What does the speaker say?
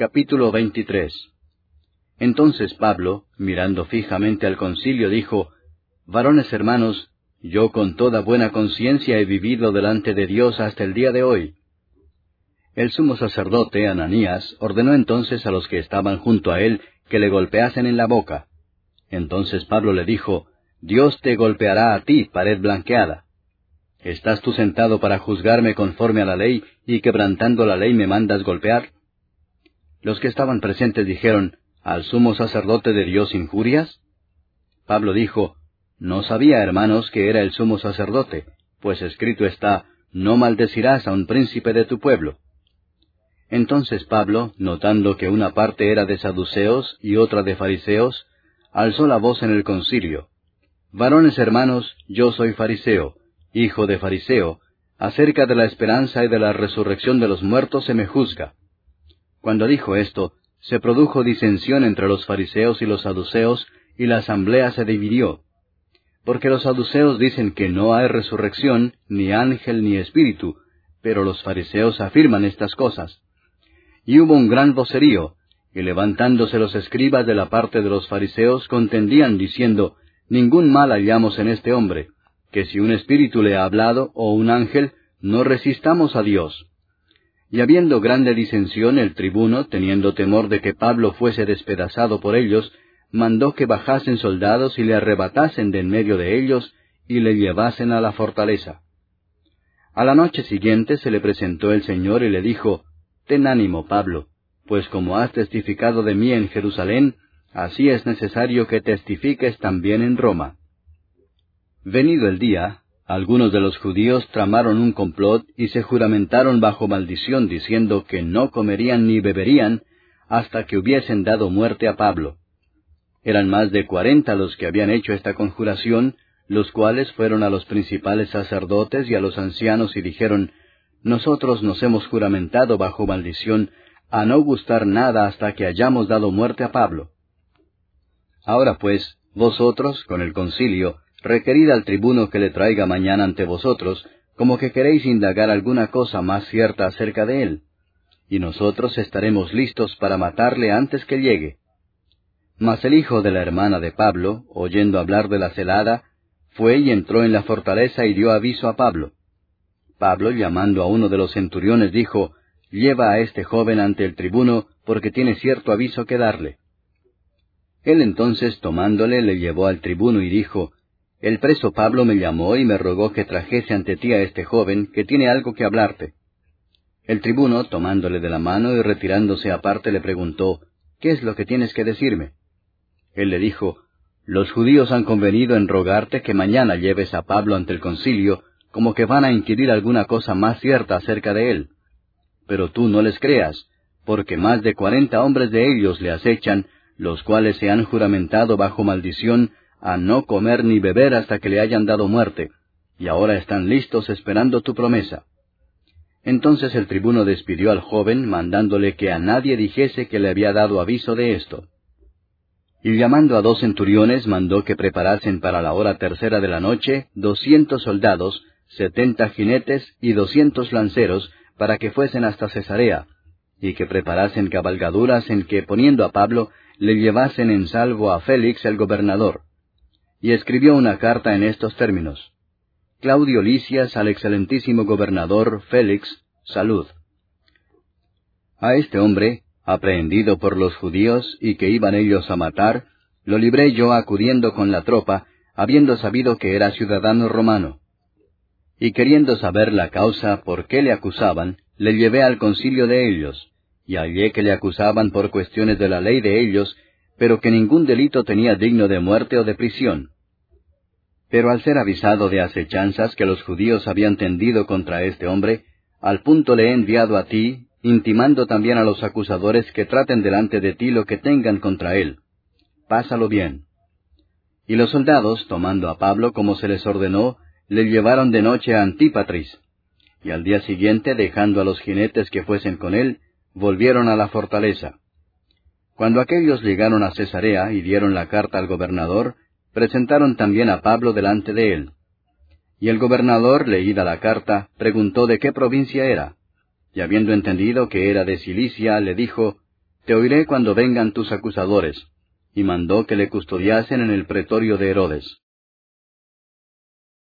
Capítulo 23. Entonces Pablo, mirando fijamente al concilio, dijo: Varones hermanos, yo con toda buena conciencia he vivido delante de Dios hasta el día de hoy. El sumo sacerdote, Ananías, ordenó entonces a los que estaban junto a él que le golpeasen en la boca. Entonces Pablo le dijo: Dios te golpeará a ti, pared blanqueada. ¿Estás tú sentado para juzgarme conforme a la ley, y quebrantando la ley me mandas golpear? Los que estaban presentes dijeron: ¿Al sumo sacerdote de Dios injurias? Pablo dijo: No sabía, hermanos, que era el sumo sacerdote, pues escrito está: No maldecirás a un príncipe de tu pueblo. Entonces Pablo, notando que una parte era de saduceos y otra de fariseos, alzó la voz en el concilio: Varones hermanos, yo soy fariseo, hijo de fariseo, acerca de la esperanza y de la resurrección de los muertos se me juzga. Cuando dijo esto, se produjo disensión entre los fariseos y los saduceos, y la asamblea se dividió. Porque los saduceos dicen que no hay resurrección, ni ángel ni espíritu, pero los fariseos afirman estas cosas. Y hubo un gran vocerío, y levantándose los escribas de la parte de los fariseos contendían diciendo: Ningún mal hallamos en este hombre, que si un espíritu le ha hablado, o un ángel, no resistamos a Dios. Y habiendo grande disensión, el tribuno, teniendo temor de que Pablo fuese despedazado por ellos, mandó que bajasen soldados y le arrebatasen de en medio de ellos, y le llevasen a la fortaleza. A la noche siguiente se le presentó el Señor y le dijo: Ten ánimo, Pablo, pues como has testificado de mí en Jerusalén, así es necesario que testifiques también en Roma. Venido el día, algunos de los judíos tramaron un complot y se juramentaron bajo maldición, diciendo que no comerían ni beberían hasta que hubiesen dado muerte a Pablo. Eran más de 40 los que habían hecho esta conjuración, los cuales fueron a los principales sacerdotes y a los ancianos y dijeron: Nosotros nos hemos juramentado bajo maldición a no gustar nada hasta que hayamos dado muerte a Pablo. Ahora pues, vosotros, con el concilio, requerid al tribuno que le traiga mañana ante vosotros, como que queréis indagar alguna cosa más cierta acerca de él, y nosotros estaremos listos para matarle antes que llegue. Mas el hijo de la hermana de Pablo, oyendo hablar de la celada, fue y entró en la fortaleza y dio aviso a Pablo. Pablo, llamando a uno de los centuriones, dijo: Lleva a este joven ante el tribuno, porque tiene cierto aviso que darle. Él entonces, tomándole, le llevó al tribuno y dijo: El preso Pablo me llamó y me rogó que trajese ante ti a este joven, que tiene algo que hablarte. El tribuno, tomándole de la mano y retirándose aparte, le preguntó: ¿Qué es lo que tienes que decirme? Él le dijo: Los judíos han convenido en rogarte que mañana lleves a Pablo ante el concilio, como que van a inquirir alguna cosa más cierta acerca de él. Pero tú no les creas, porque más de 40 hombres de ellos le acechan, los cuales se han juramentado bajo maldición a no comer ni beber hasta que le hayan dado muerte, y ahora están listos esperando tu promesa. Entonces el tribuno despidió al joven, mandándole que a nadie dijese que le había dado aviso de esto. Y llamando a 2 centuriones, mandó que preparasen para la hora tercera de la noche 200 soldados, 70 jinetes y 200 lanceros, para que fuesen hasta Cesarea, y que preparasen cabalgaduras en que, poniendo a Pablo, le llevasen en salvo a Félix el gobernador. Y escribió una carta en estos términos: Claudio Lisias al excelentísimo gobernador Félix, salud. A este hombre, aprehendido por los judíos y que iban ellos a matar, lo libré yo acudiendo con la tropa, habiendo sabido que era ciudadano romano. Y queriendo saber la causa por qué le acusaban, le llevé al concilio de ellos, y hallé que le acusaban por cuestiones de la ley de ellos, pero que ningún delito tenía digno de muerte o de prisión. Pero al ser avisado de acechanzas que los judíos habían tendido contra este hombre, al punto le he enviado a ti, intimando también a los acusadores que traten delante de ti lo que tengan contra él. Pásalo bien. Y los soldados, tomando a Pablo como se les ordenó, le llevaron de noche a Antípatris, y al día siguiente, dejando a los jinetes que fuesen con él, volvieron a la fortaleza. Cuando aquellos llegaron a Cesarea y dieron la carta al gobernador, presentaron también a Pablo delante de él. Y el gobernador, leída la carta, preguntó de qué provincia era, y habiendo entendido que era de Cilicia, le dijo: te oiré cuando vengan tus acusadores. Y mandó que le custodiasen en el pretorio de Herodes.